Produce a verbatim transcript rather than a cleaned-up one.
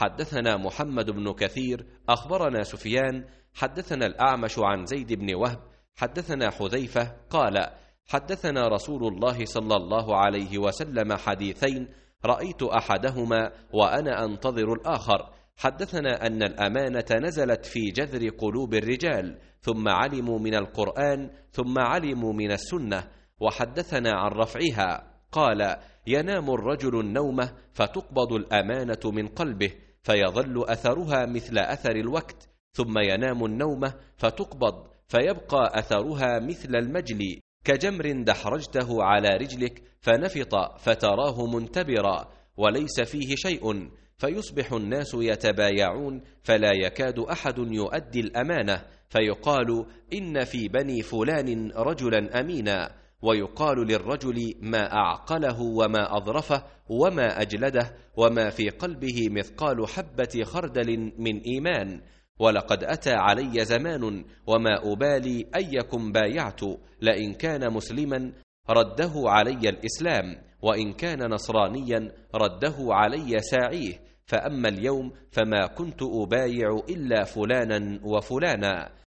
حدثنا محمد بن كثير أخبرنا سفيان حدثنا الأعمش عن زيد بن وهب حدثنا حذيفة قال حدثنا رسول الله صلى الله عليه وسلم حديثين رأيت أحدهما وأنا أنتظر الآخر. حدثنا أن الأمانة نزلت في جذر قلوب الرجال ثم علموا من القرآن ثم علموا من السنة. وحدثنا عن رفعها قال ينام الرجل النومة فتقبض الأمانة من قلبه فيظل أثرها مثل أثر الوقت، ثم ينام النومة فتقبض فيبقى أثرها مثل المجلي كجمر دحرجته على رجلك فنفط فتراه منتبرا وليس فيه شيء، فيصبح الناس يتبايعون فلا يكاد أحد يؤدي الأمانة، فيقال إن في بني فلان رجلا أمينا، ويقال للرجل ما أعقله وما أظرفه وما أجلده وما في قلبه مثقال حبة خردل من إيمان. ولقد أتى علي زمان وما أبالي أيكم بايعت، لئن كان مسلما رده علي الإسلام، وإن كان نصرانيا رده علي ساعيه، فأما اليوم فما كنت أبايع إلا فلانا وفلانا.